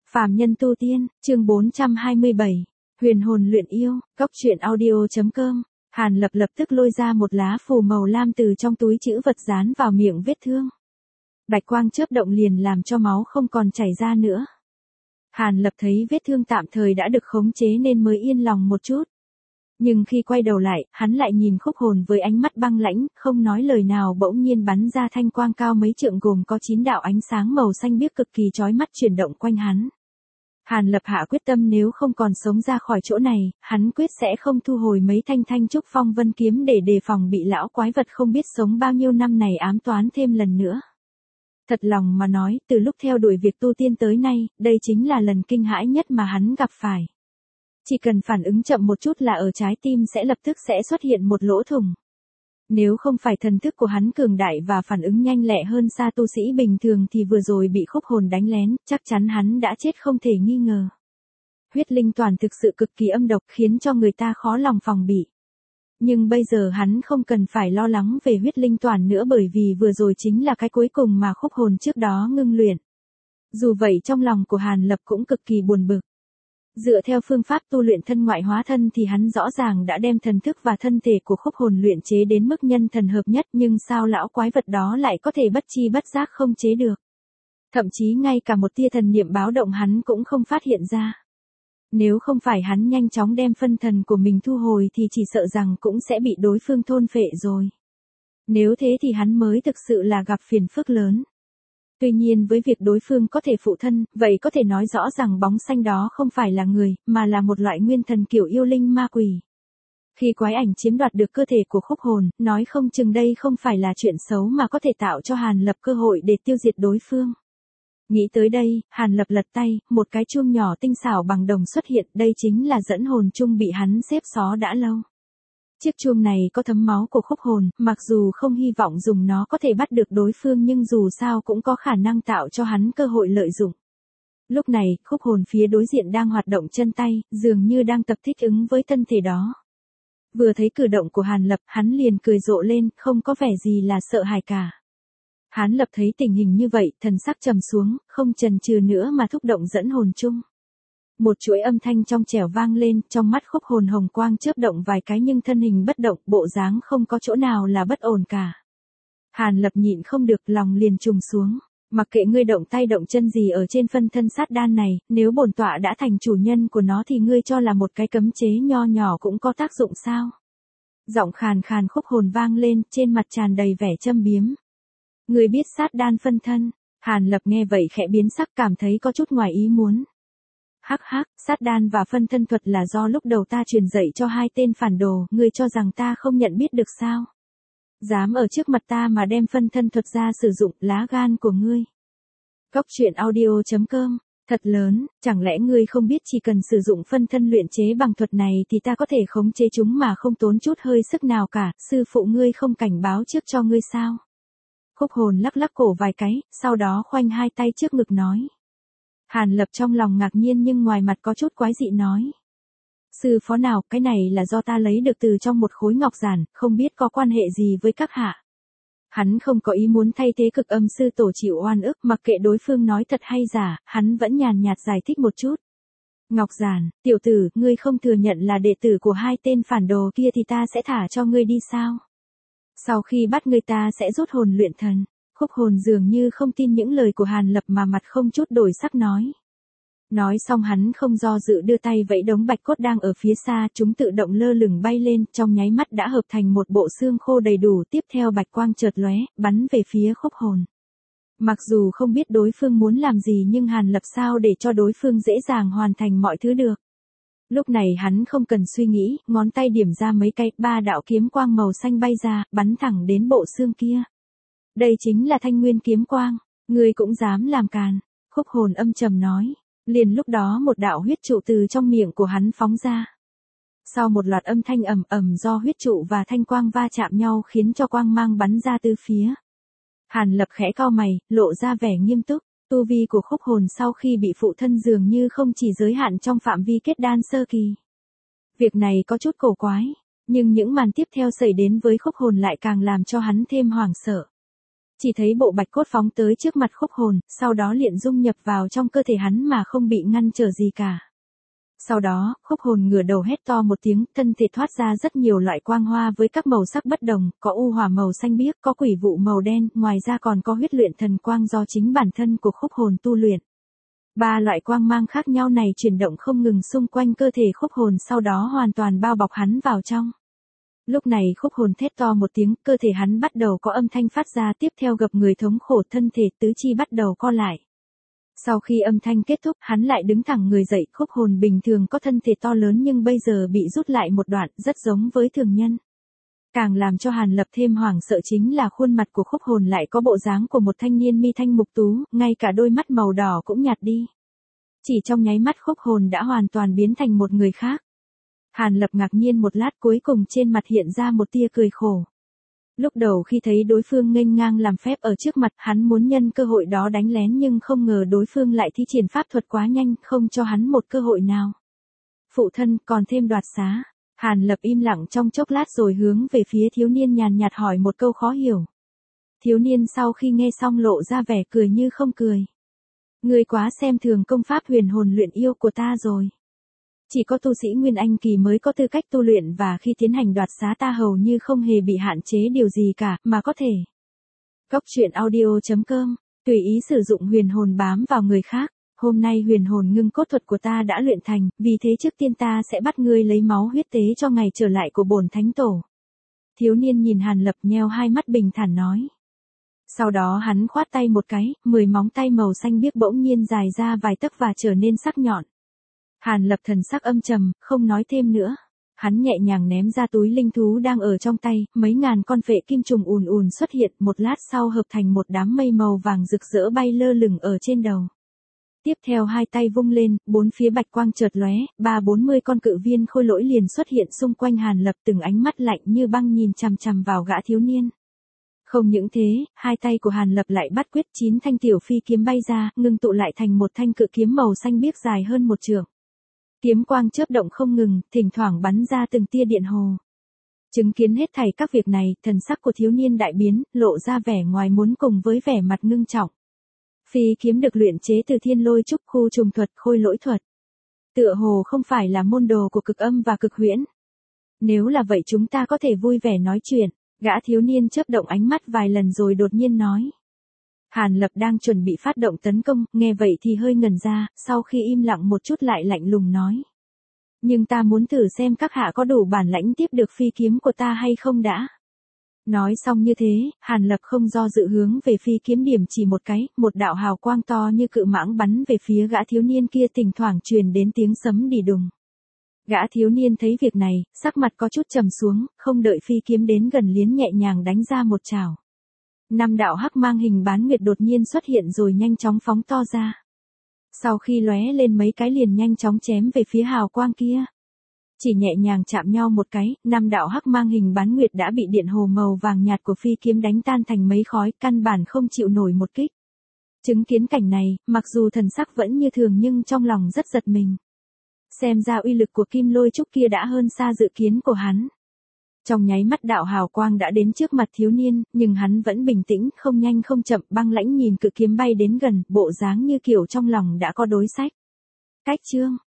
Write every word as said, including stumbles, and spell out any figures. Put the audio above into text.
Phàm nhân tu tiên, chương bốn trăm hai mươi bảy. Huyền hồn luyện yêu, góc truyện audio chấm com. Hàn Lập lập tức lôi ra một lá phù màu lam từ trong túi trữ vật dán vào miệng vết thương. Bạch quang chớp động liền làm cho máu không còn chảy ra nữa. Hàn Lập thấy vết thương tạm thời đã được khống chế nên mới yên lòng một chút. Nhưng khi quay đầu lại, hắn lại nhìn Khúc Hồn với ánh mắt băng lãnh, không nói lời nào bỗng nhiên bắn ra thanh quang cao mấy trượng gồm có chín đạo ánh sáng màu xanh biếc cực kỳ chói mắt chuyển động quanh hắn. Hàn Lập hạ quyết tâm nếu không còn sống ra khỏi chỗ này, hắn quyết sẽ không thu hồi mấy thanh thanh trúc phong vân kiếm để đề phòng bị lão quái vật không biết sống bao nhiêu năm này ám toán thêm lần nữa. Thật lòng mà nói, từ lúc theo đuổi việc tu tiên tới nay, đây chính là lần kinh hãi nhất mà hắn gặp phải. Chỉ cần phản ứng chậm một chút là ở trái tim sẽ lập tức sẽ xuất hiện một lỗ thủng. Nếu không phải thần thức của hắn cường đại và phản ứng nhanh lẹ hơn xa tu sĩ bình thường thì vừa rồi bị Khúc Hồn đánh lén, chắc chắn hắn đã chết không thể nghi ngờ. Huyết linh toàn thực sự cực kỳ âm độc khiến cho người ta khó lòng phòng bị. Nhưng bây giờ hắn không cần phải lo lắng về huyết linh toàn nữa bởi vì vừa rồi chính là cái cuối cùng mà Khúc Hồn trước đó ngưng luyện. Dù vậy trong lòng của Hàn Lập cũng cực kỳ buồn bực. Dựa theo phương pháp tu luyện thân ngoại hóa thân thì hắn rõ ràng đã đem thần thức và thân thể của Khúc Hồn luyện chế đến mức nhân thần hợp nhất nhưng sao lão quái vật đó lại có thể bất chi bất giác không chế được. Thậm chí ngay cả một tia thần niệm báo động hắn cũng không phát hiện ra. Nếu không phải hắn nhanh chóng đem phân thần của mình thu hồi thì chỉ sợ rằng cũng sẽ bị đối phương thôn phệ rồi. Nếu thế thì hắn mới thực sự là gặp phiền phức lớn. Tuy nhiên với việc đối phương có thể phụ thân, vậy có thể nói rõ rằng bóng xanh đó không phải là người, mà là một loại nguyên thần kiểu yêu linh ma quỷ. Khi quái ảnh chiếm đoạt được cơ thể của Khúc Hồn, nói không chừng đây không phải là chuyện xấu mà có thể tạo cho Hàn Lập cơ hội để tiêu diệt đối phương. Nghĩ tới đây, Hàn Lập lật tay, một cái chuông nhỏ tinh xảo bằng đồng xuất hiện, đây chính là dẫn hồn chuông bị hắn xếp xó đã lâu. Chiếc chuông này có thấm máu của Khúc Hồn, mặc dù không hy vọng dùng nó có thể bắt được đối phương nhưng dù sao cũng có khả năng tạo cho hắn cơ hội lợi dụng. Lúc này, Khúc Hồn phía đối diện đang hoạt động chân tay, dường như đang tập thích ứng với thân thể đó. Vừa thấy cử động của Hàn Lập, hắn liền cười rộ lên, không có vẻ gì là sợ hãi cả. Hàn Lập thấy tình hình như vậy, thần sắc trầm xuống, không chần chừ nữa mà thúc động dẫn hồn chung. Một chuỗi âm thanh trong trẻo vang lên, trong mắt Khúc Hồn hồng quang chớp động vài cái nhưng thân hình bất động, bộ dáng không có chỗ nào là bất ổn cả. Hàn Lập nhịn không được lòng liền trùng xuống, mặc kệ ngươi động tay động chân gì ở trên phân thân sát đan này, nếu bổn tọa đã thành chủ nhân của nó thì ngươi cho là một cái cấm chế nho nhỏ cũng có tác dụng sao? Giọng khàn khàn Khúc Hồn vang lên, trên mặt tràn đầy vẻ châm biếm. Ngươi biết sát đan phân thân? Hàn Lập nghe vậy khẽ biến sắc cảm thấy có chút ngoài ý muốn. Hắc hắc, sát đan và phân thân thuật là do lúc đầu ta truyền dạy cho hai tên phản đồ, ngươi cho rằng ta không nhận biết được sao? Dám ở trước mặt ta mà đem phân thân thuật ra sử dụng, lá gan của ngươi. Góc truyện audio chấm com, thật lớn, chẳng lẽ ngươi không biết chỉ cần sử dụng phân thân luyện chế bằng thuật này thì ta có thể khống chế chúng mà không tốn chút hơi sức nào cả, sư phụ ngươi không cảnh báo trước cho ngươi sao? Khúc Hồn lắc lắc cổ vài cái, sau đó khoanh hai tay trước ngực nói. Hàn Lập trong lòng ngạc nhiên nhưng ngoài mặt có chút quái dị nói. Sư phó nào, cái này là do ta lấy được từ trong một khối ngọc giản, không biết có quan hệ gì với các hạ. Hắn không có ý muốn thay thế cực âm sư tổ chịu oan ức, mặc kệ đối phương nói thật hay giả, hắn vẫn nhàn nhạt giải thích một chút. Ngọc giản, tiểu tử, ngươi không thừa nhận là đệ tử của hai tên phản đồ kia thì ta sẽ thả cho ngươi đi sao? Sau khi bắt ngươi ta sẽ rút hồn luyện thần. Khúc Hồn dường như không tin những lời của Hàn Lập mà mặt không chút đổi sắc nói. Nói xong hắn không do dự đưa tay vẫy đống bạch cốt đang ở phía xa, chúng tự động lơ lửng bay lên, trong nháy mắt đã hợp thành một bộ xương khô đầy đủ, tiếp theo bạch quang chợt lóe, bắn về phía Khúc Hồn. Mặc dù không biết đối phương muốn làm gì nhưng Hàn Lập sao để cho đối phương dễ dàng hoàn thành mọi thứ được. Lúc này hắn không cần suy nghĩ, ngón tay điểm ra mấy cái, ba đạo kiếm quang màu xanh bay ra, bắn thẳng đến bộ xương kia. Đây chính là Thanh Nguyên kiếm quang, ngươi cũng dám làm càn. Khúc Hồn âm trầm nói, liền lúc đó một đạo huyết trụ từ trong miệng của hắn phóng ra. Sau một loạt âm thanh ầm ầm do huyết trụ và thanh quang va chạm nhau khiến cho quang mang bắn ra từ phía. Hàn Lập khẽ cau mày, lộ ra vẻ nghiêm túc, tu vi của Khúc Hồn sau khi bị phụ thân dường như không chỉ giới hạn trong phạm vi kết đan sơ kỳ. Việc này có chút cổ quái, nhưng những màn tiếp theo xảy đến với Khúc Hồn lại càng làm cho hắn thêm hoảng sợ. Chỉ thấy bộ bạch cốt phóng tới trước mặt Khúc Hồn, sau đó liền dung nhập vào trong cơ thể hắn mà không bị ngăn trở gì cả. Sau đó, Khúc Hồn ngửa đầu hét to một tiếng, thân thể thoát ra rất nhiều loại quang hoa với các màu sắc bất đồng, có u hỏa màu xanh biếc, có quỷ vụ màu đen, ngoài ra còn có huyết luyện thần quang do chính bản thân của Khúc Hồn tu luyện. Ba loại quang mang khác nhau này chuyển động không ngừng xung quanh cơ thể Khúc Hồn, sau đó hoàn toàn bao bọc hắn vào trong. Lúc này Khúc Hồn thét to một tiếng, cơ thể hắn bắt đầu có âm thanh phát ra, tiếp theo gập người thống khổ, thân thể tứ chi bắt đầu co lại. Sau khi âm thanh kết thúc, hắn lại đứng thẳng người dậy. Khúc Hồn bình thường có thân thể to lớn nhưng bây giờ bị rút lại một đoạn, rất giống với thường nhân. Càng làm cho Hàn Lập thêm hoảng sợ chính là khuôn mặt của Khúc Hồn lại có bộ dáng của một thanh niên mi thanh mục tú, ngay cả đôi mắt màu đỏ cũng nhạt đi. Chỉ trong nháy mắt Khúc Hồn đã hoàn toàn biến thành một người khác. Hàn Lập ngạc nhiên một lát, cuối cùng trên mặt hiện ra một tia cười khổ. Lúc đầu khi thấy đối phương nghênh ngang làm phép ở trước mặt, hắn muốn nhân cơ hội đó đánh lén nhưng không ngờ đối phương lại thi triển pháp thuật quá nhanh, không cho hắn một cơ hội nào. Phụ thân, còn thêm đoạt xá. Hàn Lập im lặng trong chốc lát rồi hướng về phía thiếu niên nhàn nhạt hỏi một câu khó hiểu. Thiếu niên sau khi nghe xong lộ ra vẻ cười như không cười. Ngươi quá xem thường công pháp huyền hồn luyện yêu của ta rồi. Chỉ có tu sĩ Nguyên Anh kỳ mới có tư cách tu luyện, và khi tiến hành đoạt xá ta hầu như không hề bị hạn chế điều gì cả, mà có thể. Cốc truyện audio chấm com, tùy ý sử dụng huyền hồn bám vào người khác. Hôm nay huyền hồn ngưng cốt thuật của ta đã luyện thành, vì thế trước tiên ta sẽ bắt ngươi lấy máu huyết tế cho ngày trở lại của bổn thánh tổ. Thiếu niên nhìn Hàn Lập nheo hai mắt bình thản nói. Sau đó hắn khoát tay một cái, mười móng tay màu xanh biếc bỗng nhiên dài ra vài tấc và trở nên sắc nhọn. Hàn Lập thần sắc âm trầm, không nói thêm nữa. Hắn nhẹ nhàng ném ra túi linh thú đang ở trong tay, mấy ngàn con phệ kim trùng ùn ùn xuất hiện, một lát sau hợp thành một đám mây màu vàng rực rỡ bay lơ lửng ở trên đầu. Tiếp theo hai tay vung lên, bốn phía bạch quang chợt lóe, ba bốn mươi con cự viên khôi lỗi liền xuất hiện xung quanh Hàn Lập, từng ánh mắt lạnh như băng nhìn chằm chằm vào gã thiếu niên. Không những thế, hai tay của Hàn Lập lại bắt quyết, chín thanh tiểu phi kiếm bay ra, ngưng tụ lại thành một thanh cự kiếm màu xanh biếc dài hơn một trượng. Kiếm quang chớp động không ngừng, thỉnh thoảng bắn ra từng tia điện hồ. Chứng kiến hết thảy các việc này, thần sắc của thiếu niên đại biến, lộ ra vẻ ngoài muốn cùng với vẻ mặt ngưng trọng. Phi kiếm được luyện chế từ thiên lôi trúc khu trùng thuật, khôi lỗi thuật. Tựa hồ không phải là môn đồ của cực âm và cực huyễn. Nếu là vậy chúng ta có thể vui vẻ nói chuyện. Gã thiếu niên chớp động ánh mắt vài lần rồi đột nhiên nói. Hàn Lập đang chuẩn bị phát động tấn công, nghe vậy thì hơi ngẩn ra, sau khi im lặng một chút lại lạnh lùng nói. Nhưng ta muốn thử xem các hạ có đủ bản lãnh tiếp được phi kiếm của ta hay không đã. Nói xong như thế, Hàn Lập không do dự hướng về phi kiếm điểm chỉ một cái, một đạo hào quang to như cự mãng bắn về phía gã thiếu niên kia, thỉnh thoảng truyền đến tiếng sấm đì đùng. Gã thiếu niên thấy việc này, sắc mặt có chút trầm xuống, không đợi phi kiếm đến gần liền nhẹ nhàng đánh ra một chảo. Năm đạo hắc mang hình bán nguyệt đột nhiên xuất hiện rồi nhanh chóng phóng to ra. Sau khi lóe lên mấy cái liền nhanh chóng chém về phía hào quang kia. Chỉ nhẹ nhàng chạm nhau một cái, năm đạo hắc mang hình bán nguyệt đã bị điện hồ màu vàng nhạt của phi kiếm đánh tan thành mấy khói, căn bản không chịu nổi một kích. Chứng kiến cảnh này, mặc dù thần sắc vẫn như thường nhưng trong lòng rất giật mình. Xem ra uy lực của kim lôi trúc kia đã hơn xa dự kiến của hắn. Trong nháy mắt đạo hào quang đã đến trước mặt thiếu niên, nhưng hắn vẫn bình tĩnh, không nhanh không chậm, băng lãnh nhìn cự kiếm bay đến gần, bộ dáng như kiểu trong lòng đã có đối sách. Cách chương